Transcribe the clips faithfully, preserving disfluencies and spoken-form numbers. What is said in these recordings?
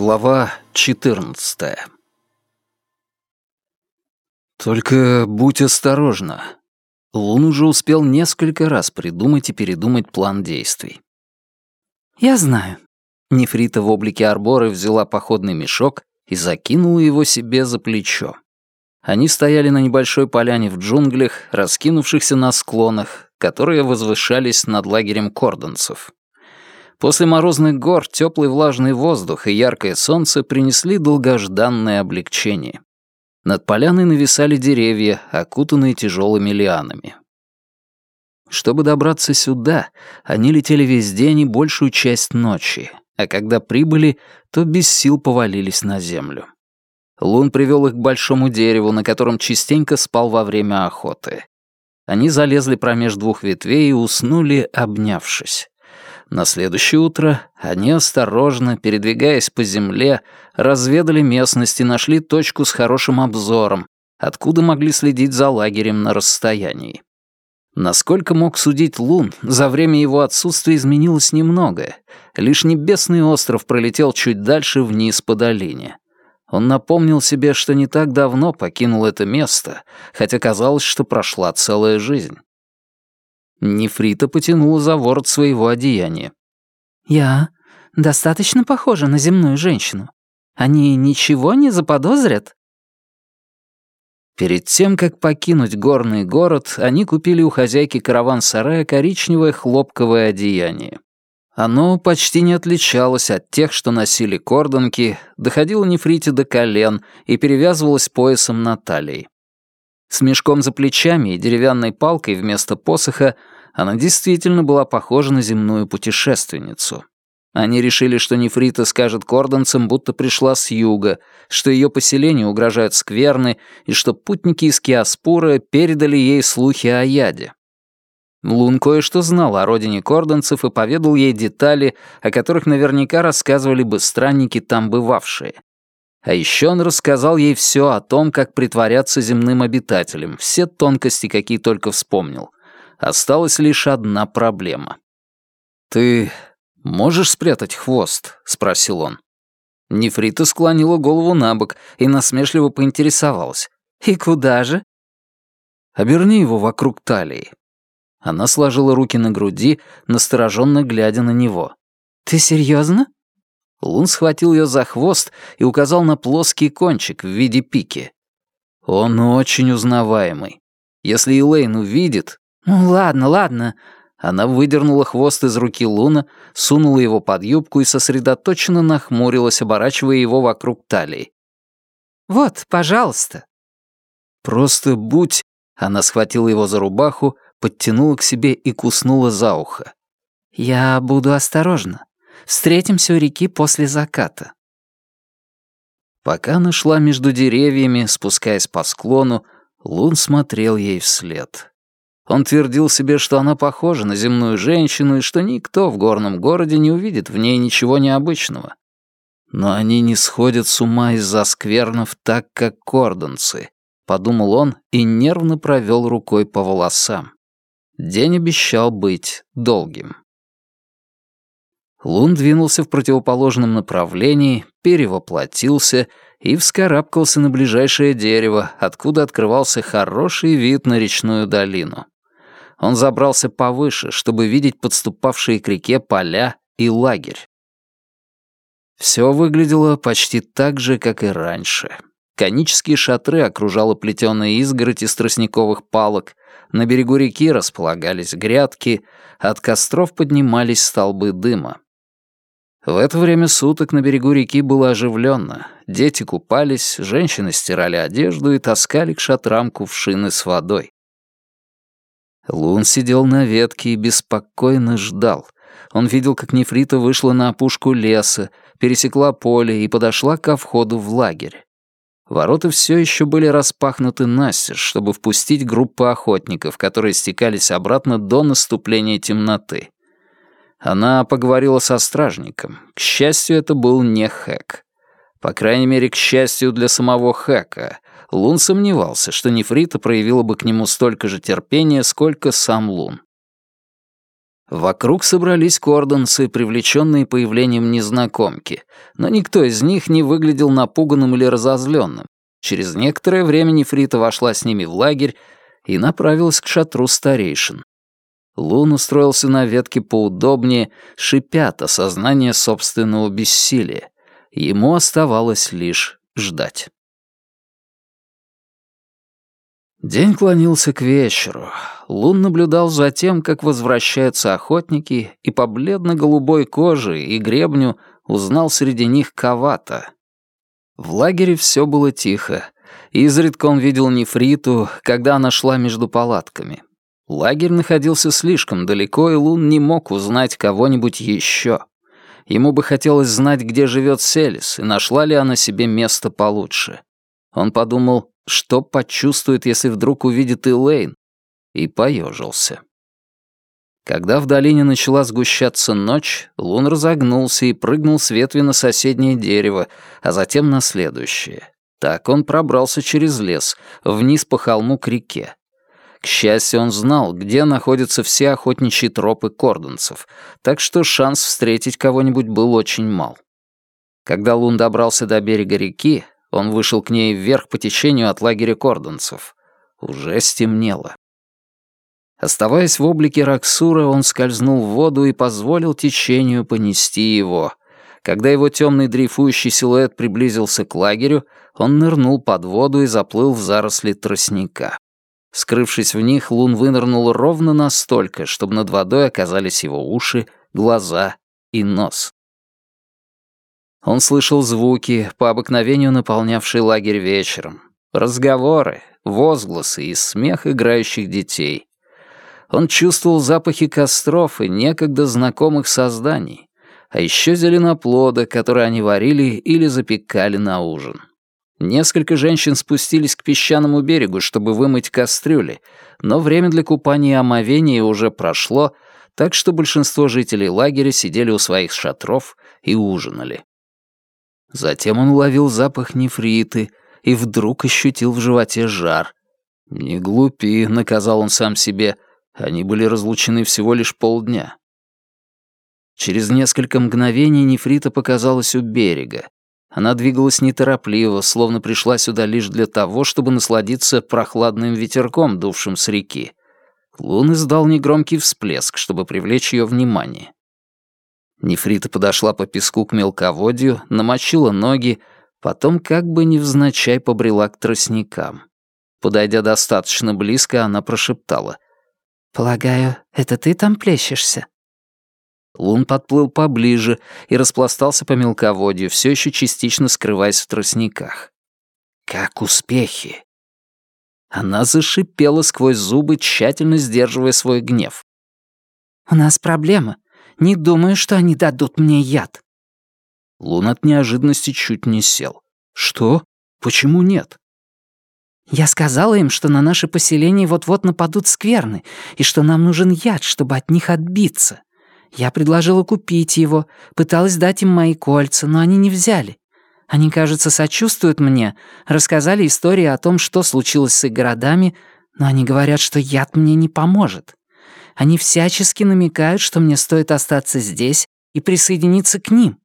Глава четырнадцатая. Только будь осторожна. Лун уже успел несколько раз придумать и передумать план действий. «Я знаю». Нефрита в облике Арборы взяла походный мешок и закинула его себе за плечо. Они стояли на небольшой поляне в джунглях, раскинувшихся на склонах, которые возвышались над лагерем кордонцев. После морозных гор теплый влажный воздух и яркое солнце принесли долгожданное облегчение. Над поляной нависали деревья, окутанные тяжелыми лианами. Чтобы добраться сюда, они летели весь день и большую часть ночи, а когда прибыли, то без сил повалились на землю. Лун привел их к большому дереву, на котором частенько спал во время охоты. Они залезли промеж двух ветвей и уснули, обнявшись. На следующее утро они осторожно, передвигаясь по земле, разведали местность и нашли точку с хорошим обзором, откуда могли следить за лагерем на расстоянии. Насколько мог судить Лун, за время его отсутствия изменилось немного. Лишь небесный остров пролетел чуть дальше вниз по долине. Он напомнил себе, что не так давно покинул это место, хотя казалось, что прошла целая жизнь. Нефрита потянула за ворот своего одеяния. «Я достаточно похожа на земную женщину. Они ничего не заподозрят?» Перед тем, как покинуть горный город, они купили у хозяйки караван-сарая коричневое хлопковое одеяние. Оно почти не отличалось от тех, что носили кордонки, доходило Нефрите до колен и перевязывалось поясом на талии. С мешком за плечами и деревянной палкой вместо посоха она действительно была похожа на земную путешественницу. Они решили, что Нефрита скажет кордонцам, будто пришла с юга, что ее поселению угрожают скверны и что путники из Киаспура передали ей слухи о яде. Лун кое-что знал о родине кордонцев и поведал ей детали, о которых наверняка рассказывали бы странники, там бывавшие. А еще он рассказал ей все о том, как притворяться земным обитателем, все тонкости, какие только вспомнил. Осталась лишь одна проблема. «Ты можешь спрятать хвост?» — спросил он. Нефрита склонила голову на бок и насмешливо поинтересовалась. «И куда же?» «Оберни его вокруг талии». Она сложила руки на груди, настороженно глядя на него. «Ты серьезно?» Лун схватил ее за хвост и указал на плоский кончик в виде пики. Он очень узнаваемый. Если Элейн увидит... «Ну ладно, ладно». Она выдернула хвост из руки Луна, сунула его под юбку и сосредоточенно нахмурилась, оборачивая его вокруг талии. «Вот, пожалуйста». «Просто будь...» Она схватила его за рубаху, подтянула к себе и куснула за ухо. «Я буду осторожна. Встретимся у реки после заката». Пока она шла между деревьями, спускаясь по склону, Лун смотрел ей вслед. Он твердил себе, что она похожа на земную женщину и что никто в горном городе не увидит в ней ничего необычного. Но они не сходят с ума из-за сквернов так, как кордонцы, подумал он и нервно провел рукой по волосам. День обещал быть долгим. Лун двинулся в противоположном направлении, перевоплотился и вскарабкался на ближайшее дерево, откуда открывался хороший вид на речную долину. Он забрался повыше, чтобы видеть подступавшие к реке поля и лагерь. Все выглядело почти так же, как и раньше. Конические шатры окружала плетеная изгородь из тростниковых палок, на берегу реки располагались грядки, от костров поднимались столбы дыма. В это время суток на берегу реки было оживленно. Дети купались, женщины стирали одежду и таскали к шатрам кувшины с водой. Лун сидел на ветке и беспокойно ждал. Он видел, как Нефрита вышла на опушку леса, пересекла поле и подошла ко входу в лагерь. Ворота все еще были распахнуты настежь, чтобы впустить группу охотников, которые стекались обратно до наступления темноты. Она поговорила со стражником. К счастью, это был не Хэк. По крайней мере, к счастью для самого Хэка. Лун сомневался, что Нефрита проявила бы к нему столько же терпения, сколько сам Лун. Вокруг собрались кордонцы, привлеченные появлением незнакомки, но никто из них не выглядел напуганным или разозленным. Через некоторое время Нефрита вошла с ними в лагерь и направилась к шатру старейшин. Лун устроился на ветке поудобнее, шипя от осознания собственного бессилия. Ему оставалось лишь ждать. День клонился к вечеру. Лун наблюдал за тем, как возвращаются охотники, и по бледно-голубой коже и гребню узнал среди них Кавата. В лагере все было тихо. Изредка он видел Нефриту, когда она шла между палатками. Лагерь находился слишком далеко, и Лун не мог узнать кого-нибудь еще. Ему бы хотелось знать, где живет Селис, и нашла ли она себе место получше. Он подумал, что почувствует, если вдруг увидит Элейн, и поежился. Когда в долине начала сгущаться ночь, Лун разогнулся и прыгнул с ветви на соседнее дерево, а затем на следующее. Так он пробрался через лес, вниз по холму к реке. К счастью, он знал, где находятся все охотничьи тропы кордонцев, так что шанс встретить кого-нибудь был очень мал. Когда Лун добрался до берега реки, он вышел к ней вверх по течению от лагеря кордонцев. Уже стемнело. Оставаясь в облике Раксура, он скользнул в воду и позволил течению понести его. Когда его темный дрейфующий силуэт приблизился к лагерю, он нырнул под воду и заплыл в заросли тростника. Скрывшись в них, Лун вынырнул ровно настолько, чтобы над водой оказались его уши, глаза и нос. Он слышал звуки, по обыкновению наполнявшие лагерь вечером. Разговоры, возгласы и смех играющих детей. Он чувствовал запахи костров и некогда знакомых созданий, а еще зеленоплода, который они варили или запекали на ужин. Несколько женщин спустились к песчаному берегу, чтобы вымыть кастрюли, но время для купания и омовения уже прошло, так что большинство жителей лагеря сидели у своих шатров и ужинали. Затем он уловил запах нефриты и вдруг ощутил в животе жар. «Не глупи», — наказал он сам себе, — они были разлучены всего лишь полдня. Через несколько мгновений нефрита показалась у берега. Она двигалась неторопливо, словно пришла сюда лишь для того, чтобы насладиться прохладным ветерком, дувшим с реки. Лун издал негромкий всплеск, чтобы привлечь ее внимание. Нефрита подошла по песку к мелководью, намочила ноги, потом как бы невзначай побрела к тростникам. Подойдя достаточно близко, она прошептала: «Полагаю, это ты там плещешься?» Лун подплыл поближе и распластался по мелководью, все еще частично скрываясь в тростниках. «Как успехи?» Она зашипела сквозь зубы, тщательно сдерживая свой гнев. «У нас проблема. Не думаю, что они дадут мне яд». Лун от неожиданности чуть не сел. «Что? Почему нет?» «Я сказала им, что на наше поселение вот-вот нападут скверны, и что нам нужен яд, чтобы от них отбиться. Я предложила купить его, пыталась дать им мои кольца, но они не взяли. Они, кажется, сочувствуют мне, рассказали истории о том, что случилось с их городами, но они говорят, что яд мне не поможет. Они всячески намекают, что мне стоит остаться здесь и присоединиться к ним».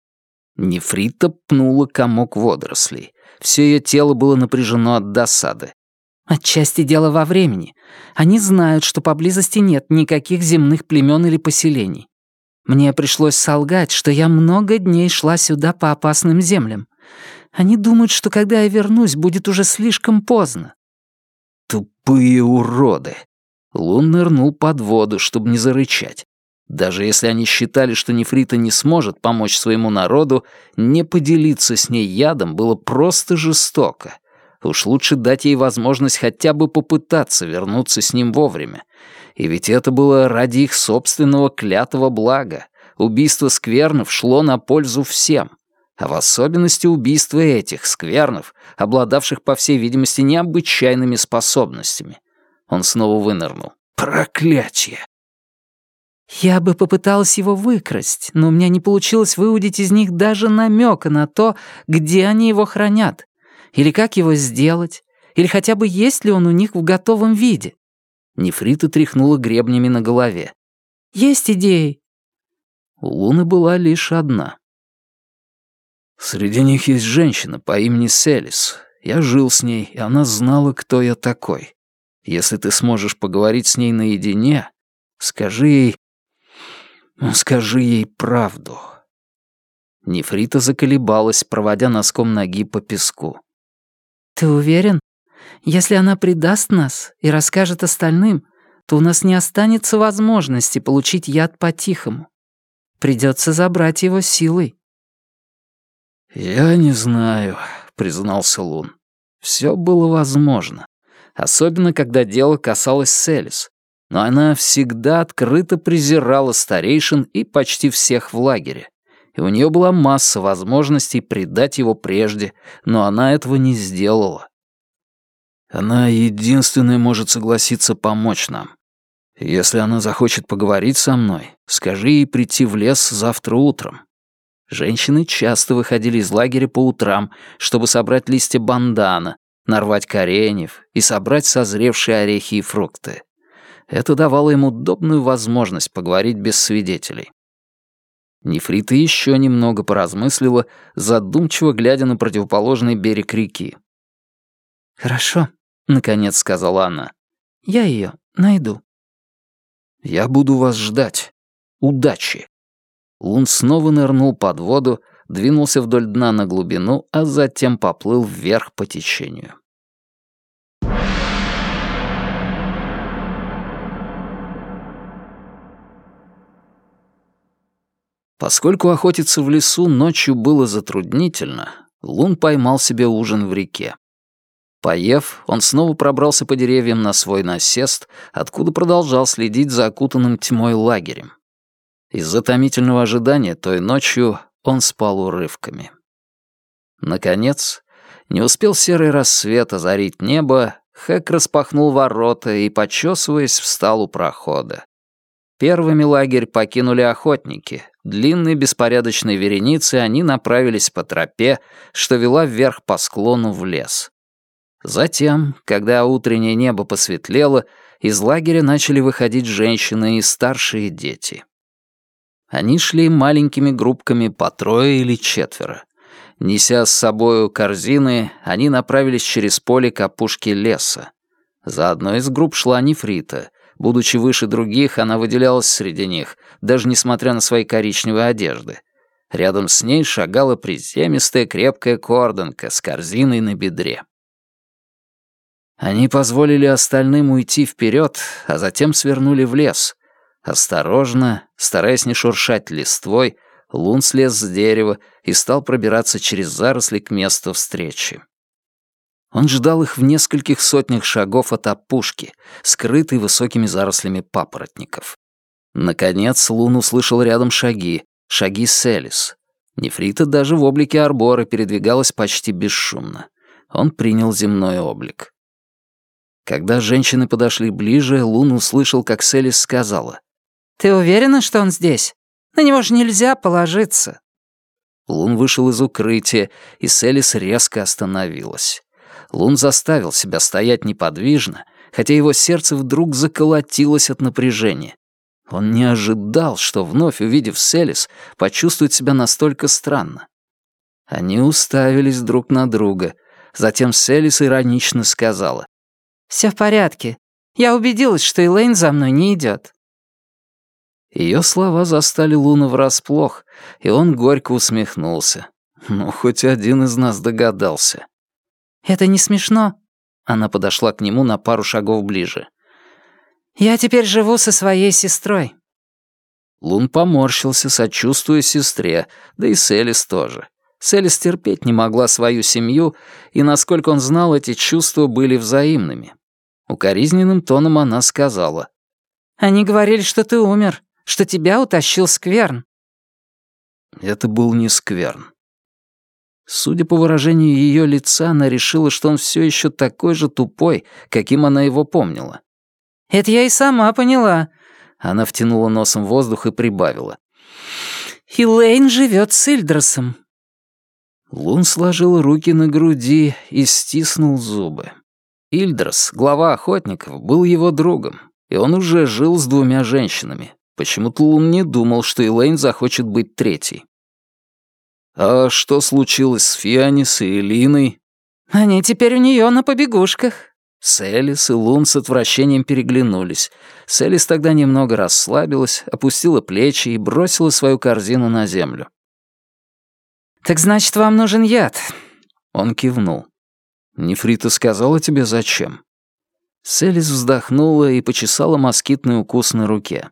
Нефрита пнула комок водорослей. Все ее тело было напряжено от досады. «Отчасти дело во времени. Они знают, что поблизости нет никаких земных племен или поселений. Мне пришлось солгать, что я много дней шла сюда по опасным землям. Они думают, что когда я вернусь, будет уже слишком поздно». «Тупые уроды!» Лун нырнул под воду, чтобы не зарычать. Даже если они считали, что Нефрита не сможет помочь своему народу, не поделиться с ней ядом было просто жестоко. Уж лучше дать ей возможность хотя бы попытаться вернуться с ним вовремя. И ведь это было ради их собственного клятого блага. Убийство сквернов шло на пользу всем. А в особенности убийство этих сквернов, обладавших, по всей видимости, необычайными способностями. Он снова вынырнул. Проклятье! «Я бы попыталась его выкрасть, но у меня не получилось выудить из них даже намека на то, где они его хранят. Или как его сделать? Или хотя бы есть ли он у них в готовом виде?» Нефрита тряхнула гребнями на голове. Есть идеи?» У Луны была лишь одна. «Среди них есть женщина по имени Селис. Я жил с ней, и она знала, кто я такой. Если ты сможешь поговорить с ней наедине, скажи ей... ну, скажи ей правду». Нефрита заколебалась, проводя носком ноги по песку. «Ты уверен? Если она предаст нас и расскажет остальным, то у нас не останется возможности получить яд по-тихому. Придется забрать его силой». «Я не знаю», — признался Лун. «Все было возможно, особенно когда дело касалось Селис, но она всегда открыто презирала старейшин и почти всех в лагере, и у нее была масса возможностей предать его прежде, но она этого не сделала. Она единственная может согласиться помочь нам. Если она захочет поговорить со мной, скажи ей прийти в лес завтра утром». Женщины часто выходили из лагеря по утрам, чтобы собрать листья бандана, нарвать кореньев и собрать созревшие орехи и фрукты. Это давало им удобную возможность поговорить без свидетелей. Нефрита еще немного поразмыслила, задумчиво глядя на противоположный берег реки. «Хорошо», — наконец сказала она. «Я ее найду». «Я буду вас ждать. Удачи!» Лун снова нырнул под воду, двинулся вдоль дна на глубину, а затем поплыл вверх по течению. Поскольку охотиться в лесу ночью было затруднительно, Лун поймал себе ужин в реке. Поев, он снова пробрался по деревьям на свой насест, откуда продолжал следить за окутанным тьмой лагерем. Из-за томительного ожидания той ночью он спал урывками. Наконец, не успел серый рассвет озарить небо, Хэк распахнул ворота и, почесываясь, встал у прохода. Первыми лагерь покинули охотники. Длинной беспорядочной вереницей они направились по тропе, что вела вверх по склону в лес. Затем, когда утреннее небо посветлело, из лагеря начали выходить женщины и старшие дети. Они шли маленькими группками по трое или четверо. Неся с собою корзины, они направились через поле к опушке леса. За одной из групп шла Нефрита. Будучи выше других, она выделялась среди них, даже несмотря на свои коричневые одежды. Рядом с ней шагала приземистая крепкая кордонка с корзиной на бедре. Они позволили остальным уйти вперед, а затем свернули в лес. Осторожно, стараясь не шуршать листвой, Лун слез с дерева и стал пробираться через заросли к месту встречи. Он ждал их в нескольких сотнях шагов от опушки, скрытой высокими зарослями папоротников. Наконец Лун услышал рядом шаги, шаги Селис. Нефрита даже в облике арбора передвигалась почти бесшумно. Он принял земной облик. Когда женщины подошли ближе, Лун услышал, как Селис сказала: «Ты уверена, что он здесь? На него же нельзя положиться». Лун вышел из укрытия, и Селис резко остановилась. Лун заставил себя стоять неподвижно, хотя его сердце вдруг заколотилось от напряжения. Он не ожидал, что, вновь увидев Селис, почувствует себя настолько странно. Они уставились друг на друга. Затем Селис иронично сказала: «Все в порядке. Я убедилась, что Элейн за мной не идет». Ее слова застали Луна врасплох, и он горько усмехнулся. Ну, хоть один из нас догадался. «Это не смешно?» Она подошла к нему на пару шагов ближе. «Я теперь живу со своей сестрой». Лун поморщился, сочувствуя сестре, да и Селис тоже. Селис терпеть не могла свою семью, и, насколько он знал, эти чувства были взаимными. Укоризненным тоном она сказала: «Они говорили, что ты умер, что тебя утащил скверн». Это был не скверн. Судя по выражению ее лица, она решила, что он все еще такой же тупой, каким она его помнила. «Это я и сама поняла». Она втянула носом воздух и прибавила: «Элейн живет с Ильдросом». Лун сложил руки на груди и стиснул зубы. Ильдрос, глава охотников, был его другом, и он уже жил с двумя женщинами. Почему-то Лун не думал, что Элейн захочет быть третьей. «А что случилось с Фианис и Элиной?» «Они теперь у нее на побегушках». Селис и Лун с отвращением переглянулись. Селис тогда немного расслабилась, опустила плечи и бросила свою корзину на землю. «Так значит, вам нужен яд?» Он кивнул. «Нефрита сказала тебе, зачем?» Селис вздохнула и почесала москитный укус на руке.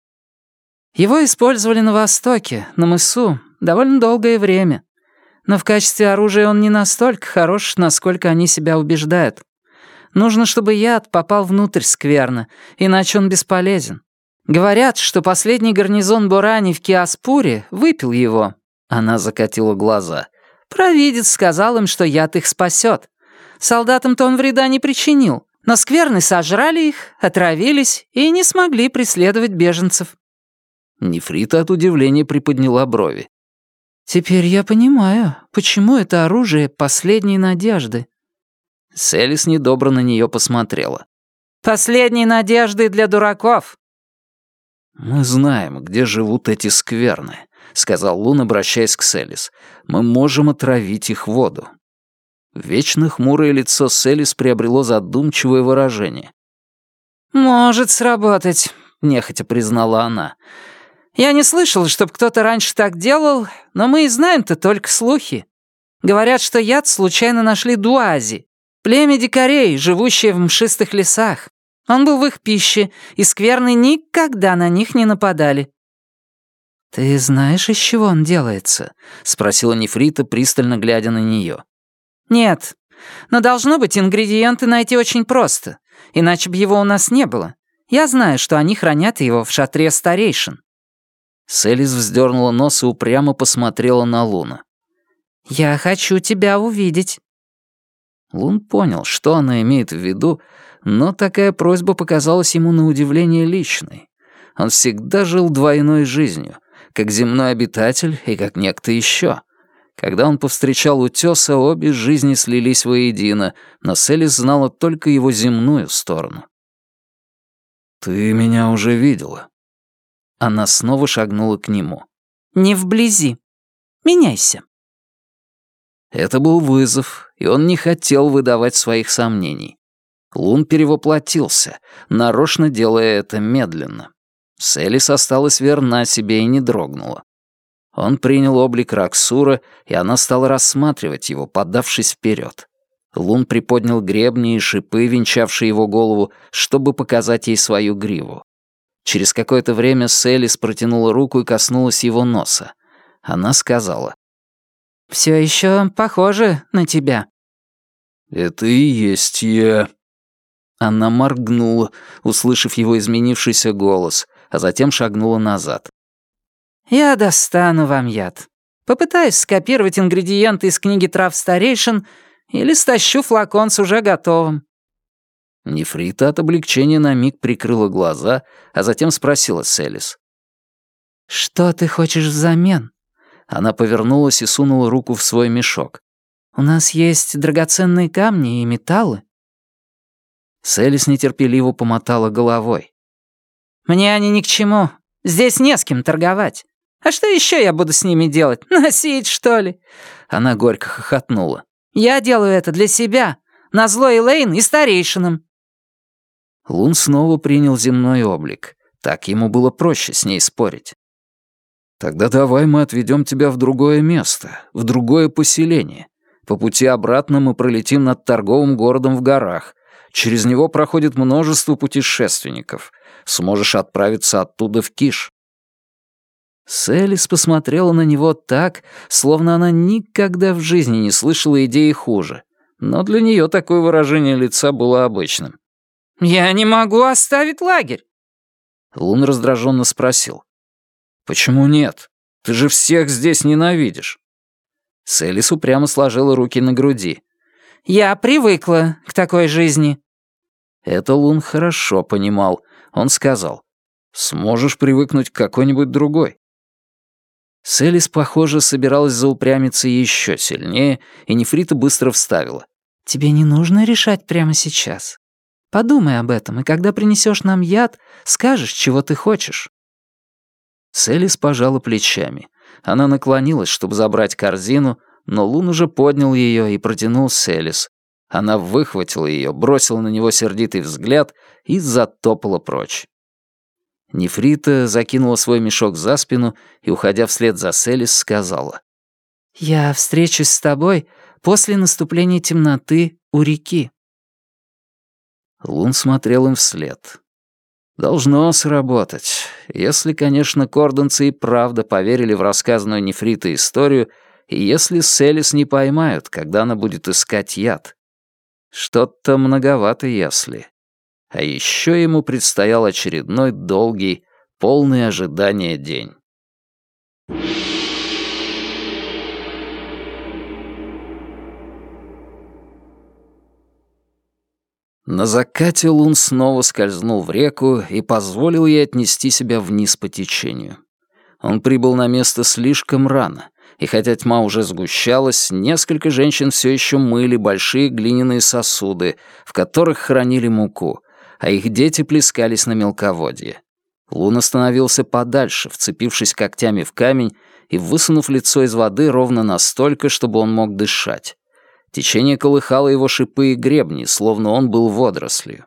«Его использовали на Востоке, на мысу, довольно долгое время. Но в качестве оружия он не настолько хорош, насколько они себя убеждают. Нужно, чтобы яд попал внутрь скверно, иначе он бесполезен. Говорят, что последний гарнизон Борани в Киаспуре выпил его». Она закатила глаза. «Провидец сказал им, что яд их спасет. Солдатам-то он вреда не причинил, но скверны сожрали их, отравились и не смогли преследовать беженцев». Нефрита от удивления приподняла брови. «Теперь я понимаю, почему это оружие последней надежды». Селис недобро на нее посмотрела. «Последней надежды для дураков». «Мы знаем, где живут эти скверны», — сказал Лун, обращаясь к Селис. «Мы можем отравить их воду». Вечно хмурое лицо Селис приобрело задумчивое выражение. «Может сработать», — нехотя признала она. «Я не слышала, чтобы кто-то раньше так делал, но мы и знаем-то только слухи. Говорят, что яд случайно нашли дуази, племя дикарей, живущее в мшистых лесах. Он был в их пище, и скверны никогда на них не нападали». «Ты знаешь, из чего он делается?» — спросила Нефрита, пристально глядя на нее. «Нет, но должно быть, ингредиенты найти очень просто, иначе бы его у нас не было. Я знаю, что они хранят его в шатре старейшин». Селис вздернула нос и упрямо посмотрела на Луна. «Я хочу тебя увидеть». Лун понял, что она имеет в виду, но такая просьба показалась ему на удивление личной. Он всегда жил двойной жизнью, как земной обитатель и как некто еще. Когда он повстречал утёса, обе жизни слились воедино, но Селис знала только его земную сторону. «Ты меня уже видела». Она снова шагнула к нему. «Не вблизи. Меняйся». Это был вызов, и он не хотел выдавать своих сомнений. Лун перевоплотился, нарочно делая это медленно. Селис осталась верна себе и не дрогнула. Он принял облик Раксура, и она стала рассматривать его, подавшись вперед. Лун приподнял гребни и шипы, венчавшие его голову, чтобы показать ей свою гриву. Через какое-то время Селис протянула руку и коснулась его носа. Она сказала: «Все еще похоже на тебя». «Это и есть я». Она моргнула, услышав его изменившийся голос, а затем шагнула назад. «Я достану вам яд. Попытаюсь скопировать ингредиенты из книги трав старейшин или стащу флакон с уже готовым». Нефрита от облегчения на миг прикрыла глаза, а затем спросила Селис: «Что ты хочешь взамен?» Она повернулась и сунула руку в свой мешок. «У нас есть драгоценные камни и металлы». Селис нетерпеливо помотала головой. «Мне они ни к чему. Здесь не с кем торговать. А что еще я буду с ними делать? Носить, что ли?» Она горько хохотнула. «Я делаю это для себя, назло Элейн и старейшинам». Лун снова принял земной облик. Так ему было проще с ней спорить. «Тогда давай мы отведем тебя в другое место, в другое поселение. По пути обратно мы пролетим над торговым городом в горах. Через него проходит множество путешественников. Сможешь отправиться оттуда в Киш». Селис посмотрела на него так, словно она никогда в жизни не слышала идеи хуже. Но для нее такое выражение лица было обычным. «Я не могу оставить лагерь». Лун раздраженно спросил: «Почему нет? Ты же всех здесь ненавидишь». Селис упрямо сложила руки на груди. «Я привыкла к такой жизни». Это Лун хорошо понимал. Он сказал: «Сможешь привыкнуть к какой-нибудь другой». Селис, похоже, собиралась заупрямиться еще сильнее, и Нефрита быстро вставила: «Тебе не нужно решать прямо сейчас. Подумай об этом, и когда принесешь нам яд, скажешь, чего ты хочешь». Селис пожала плечами. Она наклонилась, чтобы забрать корзину, но Лун уже поднял ее и протянул Селис. Она выхватила ее, бросила на него сердитый взгляд и затопала прочь. Нефрита закинула свой мешок за спину и, уходя вслед за Селис, сказала: «Я встречусь с тобой после наступления темноты у реки». Лун смотрел им вслед. Должно сработать. Если, конечно, кордонцы и правда поверили в рассказанную Нефритой историю, и если Селис не поймают, когда она будет искать яд. Что-то многовато если. А еще ему предстоял очередной долгий, полный ожидания день. На закате Лун снова скользнул в реку и позволил ей отнести себя вниз по течению. Он прибыл на место слишком рано, и хотя тьма уже сгущалась, несколько женщин все еще мыли большие глиняные сосуды, в которых хранили муку, а их дети плескались на мелководье. Лун остановился подальше, вцепившись когтями в камень и высунув лицо из воды ровно настолько, чтобы он мог дышать. Течение колыхало его шипы и гребни, словно он был водорослью.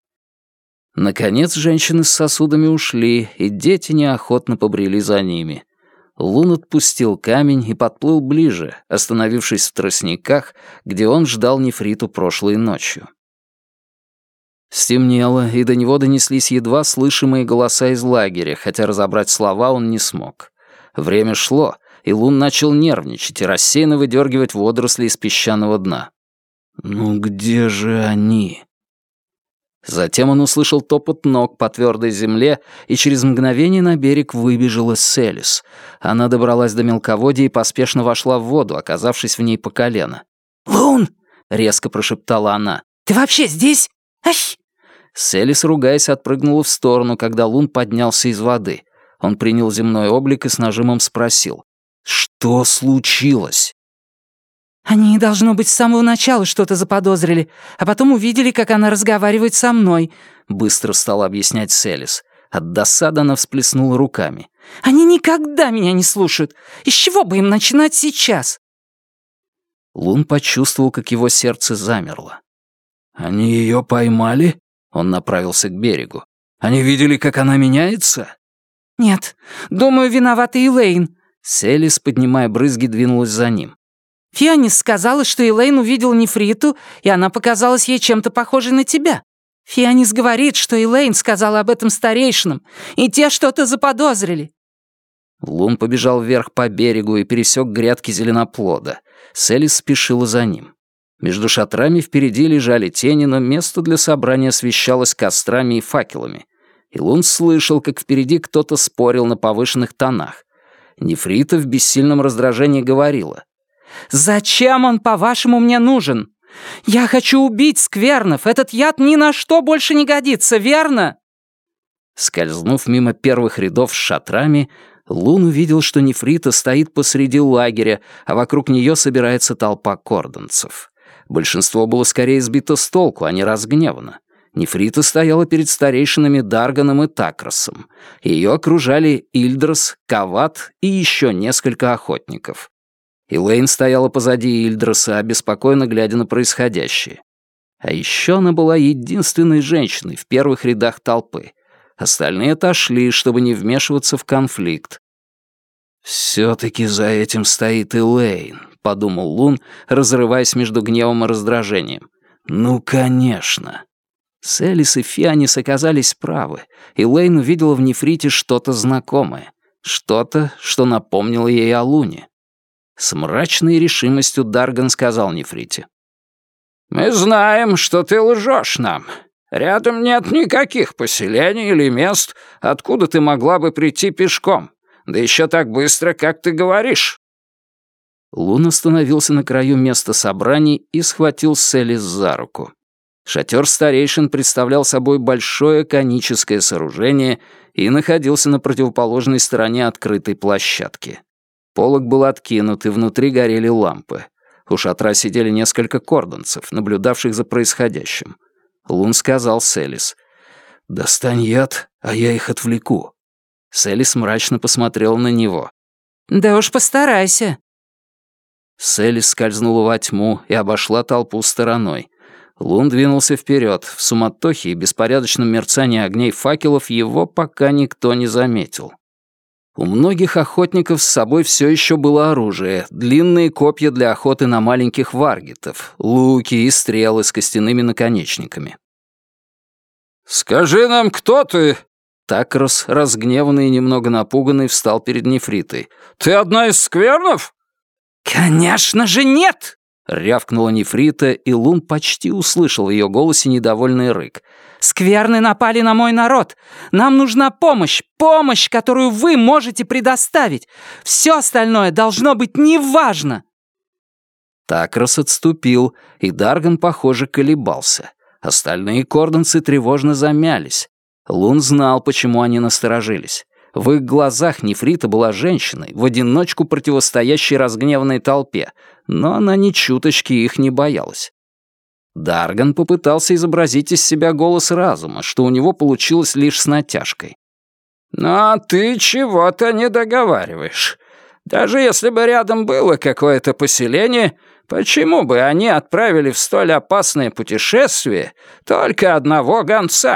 Наконец женщины с сосудами ушли, и дети неохотно побрели за ними. Лун отпустил камень и подплыл ближе, остановившись в тростниках, где он ждал Нефриту прошлой ночью. Стемнело, и до него донеслись едва слышимые голоса из лагеря, хотя разобрать слова он не смог. Время шло, и Лун начал нервничать и рассеянно выдергивать водоросли из песчаного дна. «Ну где же они?» Затем он услышал топот ног по твердой земле, и через мгновение на берег выбежала Селис. Она добралась до мелководья и поспешно вошла в воду, оказавшись в ней по колено. «Лун!» — резко прошептала она. «Ты вообще здесь? Ай!» Селис, ругаясь, отпрыгнула в сторону, когда Лун поднялся из воды. Он принял земной облик и с нажимом спросил: «Что случилось?» «Они, должно быть, с самого начала что-то заподозрили, а потом увидели, как она разговаривает со мной», — быстро стала объяснять Селис. От досады она всплеснула руками. «Они никогда меня не слушают. Из чего бы им начинать сейчас?» Лун почувствовал, как его сердце замерло. «Они ее поймали?» Он направился к берегу. «Они видели, как она меняется?» «Нет, думаю, виновата Элейн». Селис, поднимая брызги, двинулась за ним. «Фионис сказала, что Элейн увидел Нефриту, и она показалась ей чем-то похожей на тебя. Фионис говорит, что Элейн сказала об этом старейшинам, и те что-то заподозрили». Лун побежал вверх по берегу и пересек грядки зеленоплода. Селис спешила за ним. Между шатрами впереди лежали тени, но место для собрания освещалось кострами и факелами. И Лун слышал, как впереди кто-то спорил на повышенных тонах. Нефрита в бессильном раздражении говорила: «Зачем он, по-вашему, мне нужен? Я хочу убить сквернов. Этот яд ни на что больше не годится, верно?» Скользнув мимо первых рядов с шатрами, Лун увидел, что Нефрита стоит посреди лагеря, а вокруг нее собирается толпа кордонцев. Большинство было скорее сбито с толку, а не разгневано. Нефрита стояла перед старейшинами Дарганом и Такросом. Ее окружали Ильдрос, Кават и еще несколько охотников. Элейн стояла позади Ильдроса, обеспокоенно глядя на происходящее. А еще она была единственной женщиной в первых рядах толпы. Остальные отошли, чтобы не вмешиваться в конфликт. «Все-таки за этим стоит Элейн», — подумал Лун, разрываясь между гневом и раздражением. «Ну, конечно». Селис и Фионис оказались правы. Элейн увидела в Нефрите что-то знакомое. Что-то, что напомнило ей о Луне. С мрачной решимостью Дарган сказал Нефрите: «Мы знаем, что ты лжешь нам. Рядом нет никаких поселений или мест, откуда ты могла бы прийти пешком, да еще так быстро, как ты говоришь». Лун остановился на краю места собраний и схватил Селис за руку. Шатер старейшин представлял собой большое коническое сооружение и находился на противоположной стороне открытой площадки. Полог был откинут, и внутри горели лампы. У шатра сидели несколько кордонцев, наблюдавших за происходящим. Лун сказал Селис: «Достань яд, а я их отвлеку». Селис мрачно посмотрела на него. «Да уж постарайся». Селис скользнула во тьму и обошла толпу стороной. Лун двинулся вперед. В суматохе и беспорядочном мерцании огней факелов его пока никто не заметил. У многих охотников с собой все еще было оружие, длинные копья для охоты на маленьких варгетов, луки и стрелы с костяными наконечниками. «Скажи нам, кто ты?» Такрос, разгневанный и немного напуганный, встал перед Нефритой. «Ты одна из сквернов?» «Конечно же нет!» — рявкнула Нефрита, и Лун почти услышал в ее голосе недовольный рык. «Скверны напали на мой народ. Нам нужна помощь, помощь, которую вы можете предоставить. Все остальное должно быть неважно». Такрос отступил, и Дарган, похоже, колебался. Остальные кордонцы тревожно замялись. Лун знал, почему они насторожились. В их глазах Нефрита была женщиной, в одиночку противостоящей разгневанной толпе, но она ни чуточки их не боялась. Дарган попытался изобразить из себя голос разума, что у него получилось лишь с натяжкой. «Но ты чего-то не договариваешь. Даже если бы рядом было какое-то поселение, почему бы они отправили в столь опасное путешествие только одного гонца?»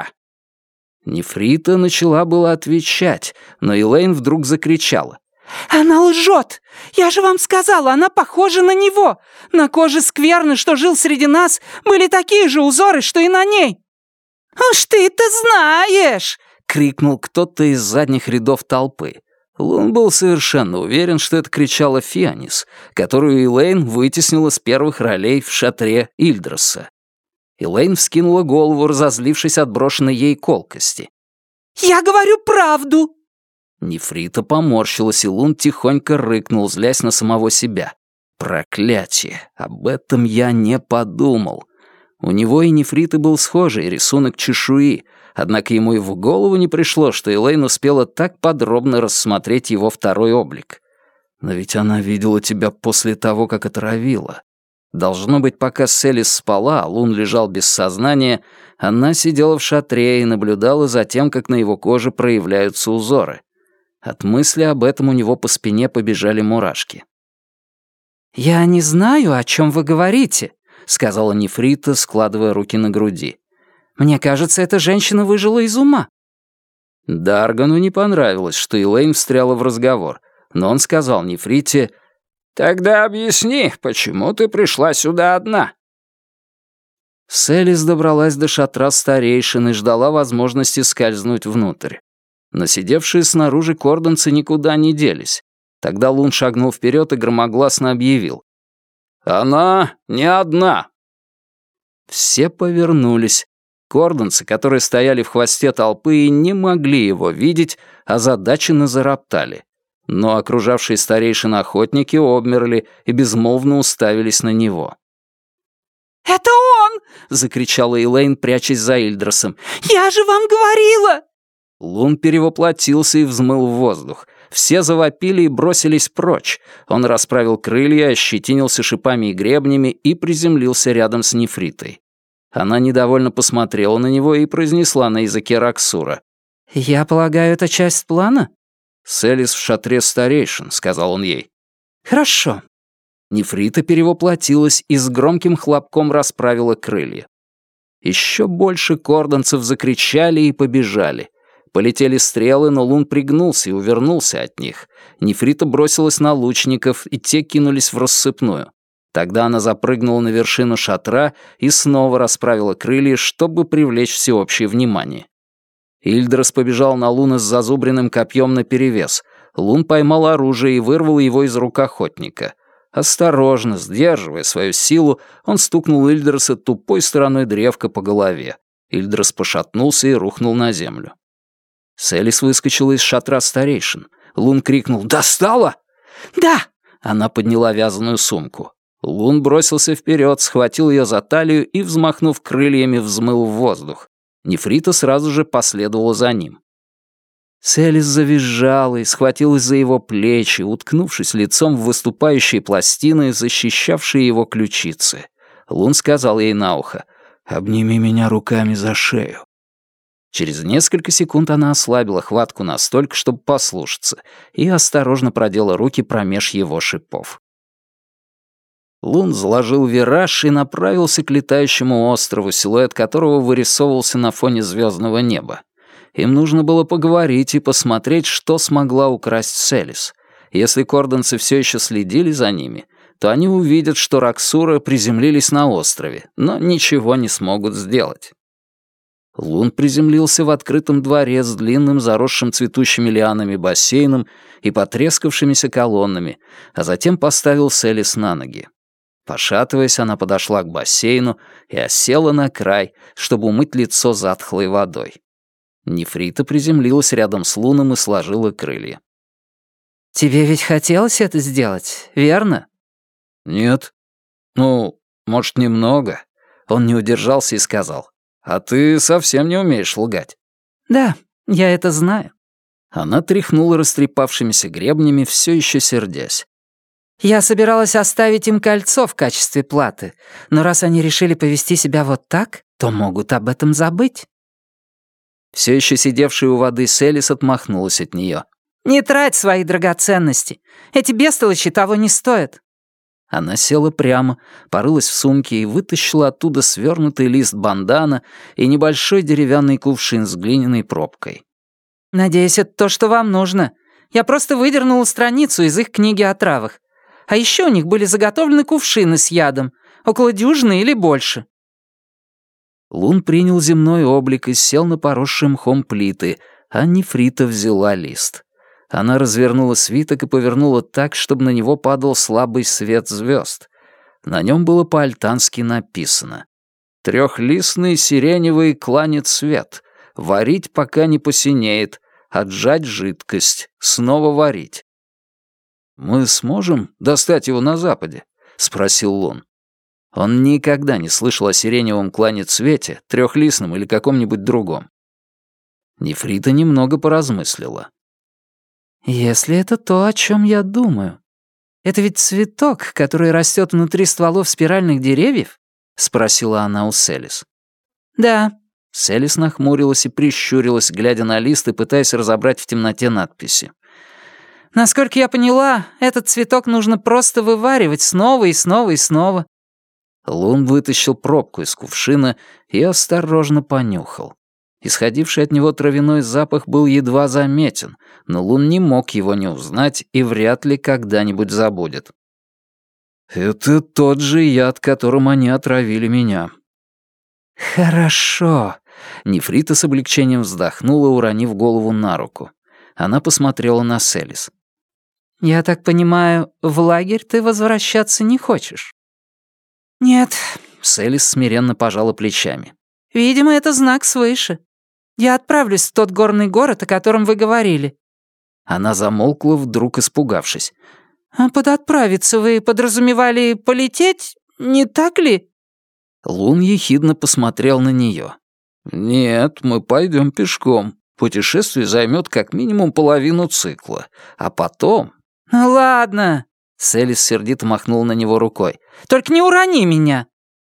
Нефрита начала было отвечать, но Элейн вдруг закричала. «Она лжет! Я же вам сказала, она похожа на него! На коже скверны, что жил среди нас, были такие же узоры, что и на ней!» «Уж ты-то знаешь!» — крикнул кто-то из задних рядов толпы. Лун был совершенно уверен, что это кричала Фианис, которую Элейн вытеснила с первых ролей в шатре Ильдроса. Элейн вскинула голову, разозлившись от брошенной ей колкости. «Я говорю правду!» Нефрита поморщилась, и Лун тихонько рыкнул, злясь на самого себя. «Проклятие! Об этом я не подумал!» У него и Нефриты был схожий рисунок чешуи, однако ему и в голову не пришло, что Элейн успела так подробно рассмотреть его второй облик. Но ведь она видела тебя после того, как отравила. Должно быть, пока Селис спала, а Лун лежал без сознания, она сидела в шатре и наблюдала за тем, как на его коже проявляются узоры. От мысли об этом у него по спине побежали мурашки. «Я не знаю, о чем вы говорите», — сказала Нефрита, складывая руки на груди. «Мне кажется, эта женщина выжила из ума». Даргану не понравилось, что Элейн встряла в разговор, но он сказал Нефрите: «Тогда объясни, почему ты пришла сюда одна?» Селис добралась до шатра старейшин и ждала возможности скользнуть внутрь. Но сидевшие снаружи кордонцы никуда не делись. Тогда Лун шагнул вперед и громогласно объявил: «Она не одна!» Все повернулись. Кордонцы, которые стояли в хвосте толпы и не могли его видеть, озадаченно зароптали. Но окружавшие старейшин охотники обмерли и безмолвно уставились на него. «Это он!» — закричала Элейн, прячась за Ильдросом. «Я же вам говорила!» Лун перевоплотился и взмыл в воздух. Все завопили и бросились прочь. Он расправил крылья, ощетинился шипами и гребнями и приземлился рядом с Нефритой. Она недовольно посмотрела на него и произнесла на языке Раксура: «Я полагаю, это часть плана?» «Селис в шатре старейшин», — сказал он ей. «Хорошо». Нефрита перевоплотилась и с громким хлопком расправила крылья. Еще больше кордонцев закричали и побежали. Полетели стрелы, но Лун пригнулся и увернулся от них. Нефрита бросилась на лучников, и те кинулись в рассыпную. Тогда она запрыгнула на вершину шатра и снова расправила крылья, чтобы привлечь всеобщее внимание. Ильдрос побежал на Луна с зазубренным копьем наперевес. Лун поймал оружие и вырвал его из рук охотника. Осторожно, сдерживая свою силу, он стукнул Ильдроса тупой стороной древка по голове. Ильдрос пошатнулся и рухнул на землю. Селис выскочила из шатра старейшин. Лун крикнул: «Достала?» «Да!» Она подняла вязаную сумку. Лун бросился вперед, схватил ее за талию и, взмахнув крыльями, взмыл в воздух. Нефрита сразу же последовала за ним. Селис завизжала и схватилась за его плечи, уткнувшись лицом в выступающие пластины, защищавшие его ключицы. Лун сказал ей на ухо: «Обними меня руками за шею». Через несколько секунд она ослабила хватку настолько, чтобы послушаться, и осторожно продела руки промеж его шипов. Лун заложил вираж и направился к летающему острову, силуэт которого вырисовывался на фоне звездного неба. Им нужно было поговорить и посмотреть, что смогла украсть Селис. Если кордонцы все еще следили за ними, то они увидят, что Роксура приземлились на острове, но ничего не смогут сделать. Лун приземлился в открытом дворе с длинным заросшим цветущими лианами бассейном и потрескавшимися колоннами, а затем поставил Селис на ноги. Пошатываясь, она подошла к бассейну и осела на край, чтобы умыть лицо затхлой водой. Нефрита приземлилась рядом с Луном и сложила крылья. «Тебе ведь хотелось это сделать, верно?» «Нет. Ну, может, немного». Он не удержался и сказал. «А ты совсем не умеешь лгать». «Да, я это знаю». Она тряхнула растрепавшимися гребнями, все еще сердясь. «Я собиралась оставить им кольцо в качестве платы, но раз они решили повести себя вот так, то могут об этом забыть». Все еще сидевшая у воды Селис отмахнулась от нее. «Не трать свои драгоценности. Эти бестолочи того не стоят». Она села прямо, порылась в сумке и вытащила оттуда свернутый лист бандана и небольшой деревянный кувшин с глиняной пробкой. «Надеюсь, это то, что вам нужно. Я просто выдернула страницу из их книги о травах. А еще у них были заготовлены кувшины с ядом, около дюжины или больше». Лун принял земной облик и сел на поросшие мхом плиты, а Нефрита взяла лист. Она развернула свиток и повернула так, чтобы на него падал слабый свет звезд. На нем было по-альтански написано: «Трехлистный сиреневый кланет свет. Варить, пока не посинеет. Отжать жидкость. Снова варить». «Мы сможем достать его на западе?» — спросил Лун. Он никогда не слышал о сиреневом клане цвете, трехлистном или каком-нибудь другом. Нефрита немного поразмыслила. «Если это то, о чем я думаю. Это ведь цветок, который растет внутри стволов спиральных деревьев?» — спросила она у Селис. «Да». Селис нахмурилась и прищурилась, глядя на лист и пытаясь разобрать в темноте надписи. «Насколько я поняла, этот цветок нужно просто вываривать снова и снова и снова». Лун вытащил пробку из кувшина и осторожно понюхал. Исходивший от него травяной запах был едва заметен, но Лун не мог его не узнать и вряд ли когда-нибудь забудет. «Это тот же яд, которым они отравили меня». «Хорошо». Нефрита с облегчением вздохнула, уронив голову на руку. Она посмотрела на Селис. «Я так понимаю, в лагерь ты возвращаться не хочешь?» «Нет», — Селис смиренно пожала плечами. «Видимо, это знак свыше. Я отправлюсь в тот горный город, о котором вы говорили». Она замолкла, вдруг испугавшись. «А под отправиться вы подразумевали полететь, не так ли?» Лун ехидно посмотрел на нее. «Нет, мы пойдем пешком. Путешествие займет как минимум половину цикла. А потом...» «Ну ладно», — Селис сердито махнул на него рукой. «Только не урони меня».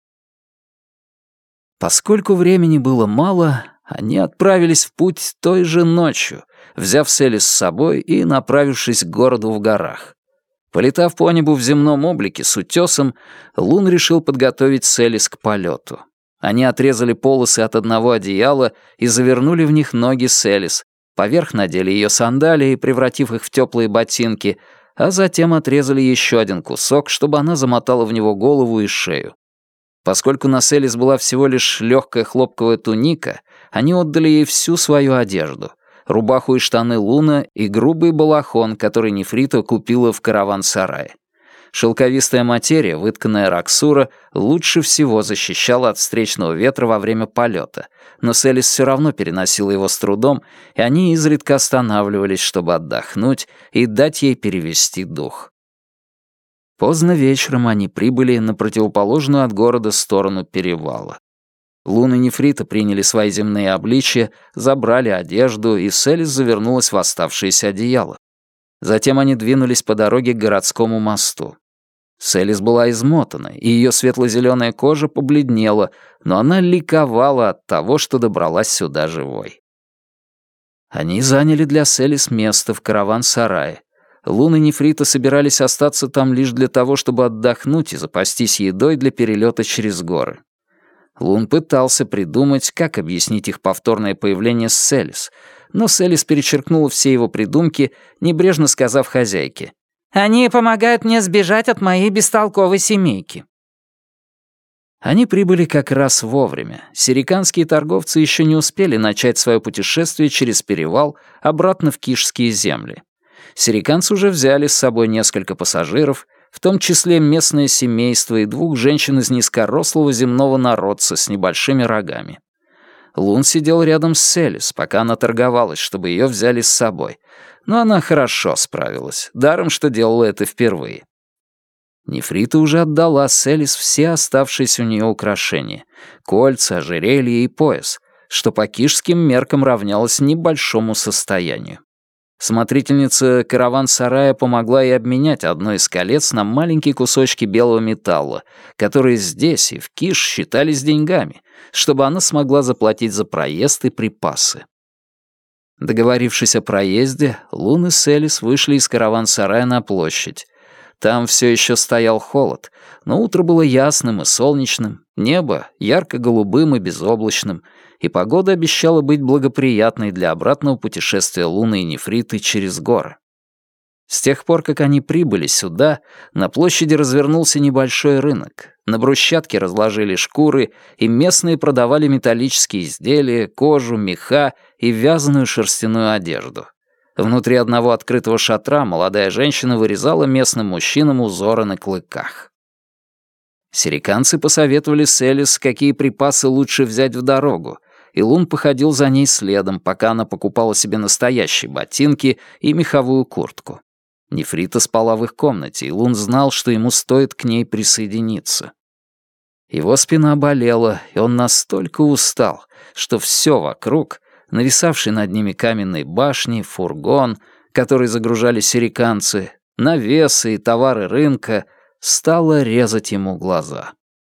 Поскольку времени было мало, они отправились в путь той же ночью, взяв Селис с собой и направившись к городу в горах. Полетав по небу в земном облике с утесом, Лун решил подготовить Селис к полету. Они отрезали полосы от одного одеяла и завернули в них ноги Селис, поверх надели ее сандалии, превратив их в теплые ботинки, а затем отрезали еще один кусок, чтобы она замотала в него голову и шею. Поскольку на Селис была всего лишь легкая хлопковая туника, они отдали ей всю свою одежду — рубаху и штаны Луна и грубый балахон, который Нефрита купила в караван-сарае. Шелковистая материя, вытканная Роксура, лучше всего защищала от встречного ветра во время полета, но Селис все равно переносила его с трудом, и они изредка останавливались, чтобы отдохнуть и дать ей перевести дух. Поздно вечером они прибыли на противоположную от города сторону перевала. Лун и Нефрита приняли свои земные обличья, забрали одежду, и Селис завернулась в оставшееся одеяло. Затем они двинулись по дороге к городскому мосту. Селис была измотана, и ее светло-зеленая кожа побледнела, но она ликовала от того, что добралась сюда живой. Они заняли для Селис место в караван-сарае. Лун и Нефрита собирались остаться там лишь для того, чтобы отдохнуть и запастись едой для перелета через горы. Лун пытался придумать, как объяснить их повторное появление с Селис, но Селис перечеркнула все его придумки, небрежно сказав хозяйке: «Они помогают мне сбежать от моей бестолковой семейки». Они прибыли как раз вовремя. Сириканские торговцы еще не успели начать свое путешествие через перевал обратно в Кишские земли. Сириканцы уже взяли с собой несколько пассажиров, в том числе местное семейство и двух женщин из низкорослого земного народца с небольшими рогами. Лун сидел рядом с Селис, пока она торговалась, чтобы ее взяли с собой. Но она хорошо справилась, даром, что делала это впервые. Нефрита уже отдала Селис все оставшиеся у нее украшения — кольца, ожерелье и пояс, что по кишским меркам равнялось небольшому состоянию. Смотрительница караван-сарая помогла ей обменять одно из колец на маленькие кусочки белого металла, которые здесь и в Киш считались деньгами, чтобы она смогла заплатить за проезд и припасы. Договорившись о проезде, Лун и Селис вышли из караван-сарая на площадь. Там все еще стоял холод, но утро было ясным и солнечным, небо ярко-голубым и безоблачным, и погода обещала быть благоприятной для обратного путешествия Луны и Нефриты через горы. С тех пор, как они прибыли сюда, на площади развернулся небольшой рынок. На брусчатке разложили шкуры, и местные продавали металлические изделия, кожу, меха и вязаную шерстяную одежду. Внутри одного открытого шатра молодая женщина вырезала местным мужчинам узоры на клыках. Сириканцы посоветовали Селис, какие припасы лучше взять в дорогу, и Лун походил за ней следом, пока она покупала себе настоящие ботинки и меховую куртку. Нефрита спала в их комнате, и Лун знал, что ему стоит к ней присоединиться. Его спина болела, и он настолько устал, что все вокруг, нависавшие над ними каменные башни, фургон, который загружали сириканцы, навесы и товары рынка, стало резать ему глаза.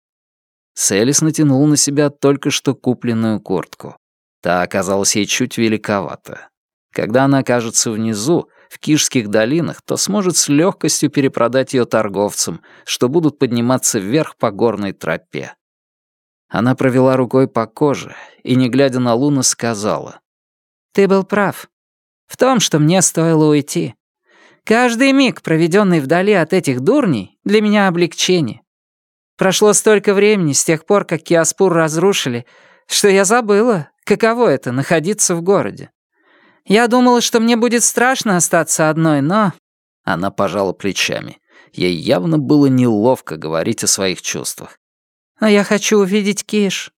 Селис натянул на себя только что купленную куртку. Та оказалась ей чуть великовата. Когда она окажется внизу, в Кишских долинах, то сможет с легкостью перепродать ее торговцам, что будут подниматься вверх по горной тропе. Она провела рукой по коже и, не глядя на Луна, сказала: «Ты был прав в том, что мне стоило уйти. Каждый миг, проведенный вдали от этих дурней, для меня облегчение. Прошло столько времени с тех пор, как Киаспур разрушили, что я забыла, каково это — находиться в городе. Я думала, что мне будет страшно остаться одной, но...» Она пожала плечами. Ей явно было неловко говорить о своих чувствах. «Но я хочу увидеть Киш».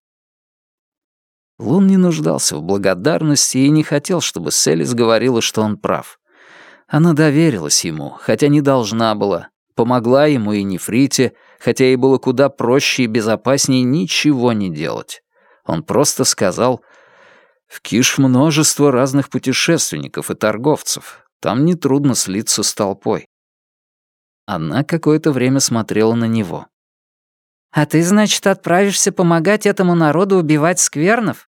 Лун не нуждался в благодарности и не хотел, чтобы Селис говорила, что он прав. Она доверилась ему, хотя не должна была. Помогла ему и Нефрите, хотя ей было куда проще и безопаснее ничего не делать. Он просто сказал: «В Киш множество разных путешественников и торговцев. Там нетрудно слиться с толпой». Она какое-то время смотрела на него. «А ты, значит, отправишься помогать этому народу убивать сквернов?»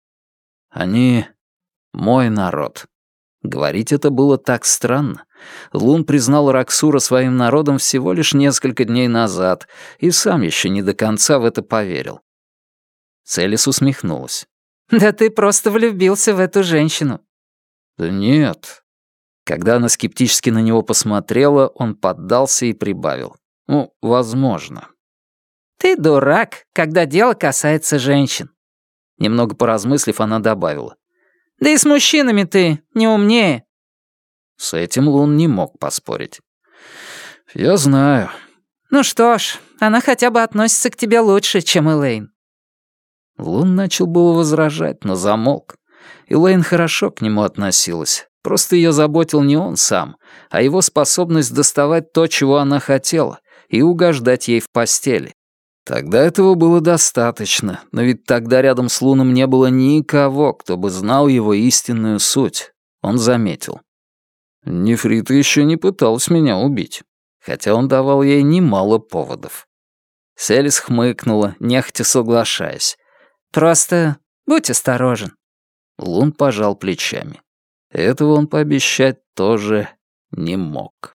«Они мой народ». Говорить это было так странно. Лун признал Раксура своим народом всего лишь несколько дней назад и сам еще не до конца в это поверил. Селис усмехнулась. «Да ты просто влюбился в эту женщину». «Да нет». Когда она скептически на него посмотрела, он поддался и прибавил. «Ну, возможно». «Ты дурак, когда дело касается женщин». Немного поразмыслив, она добавила. «Да и с мужчинами ты не умнее». С этим Лун не мог поспорить. «Я знаю». «Ну что ж, она хотя бы относится к тебе лучше, чем Элейн». Лун начал было возражать, но замолк. Элейн хорошо к нему относилась. Просто ее заботил не он сам, а его способность доставать то, чего она хотела, и угождать ей в постели. Тогда этого было достаточно, но ведь тогда рядом с Луном не было никого, кто бы знал его истинную суть. Он заметил. «Нефрита еще не пыталась меня убить. хотя он давал ей немало поводов. Селис хмыкнула, нехотя соглашаясь. «Просто будь осторожен». Лун пожал плечами. Этого он пообещать тоже не мог.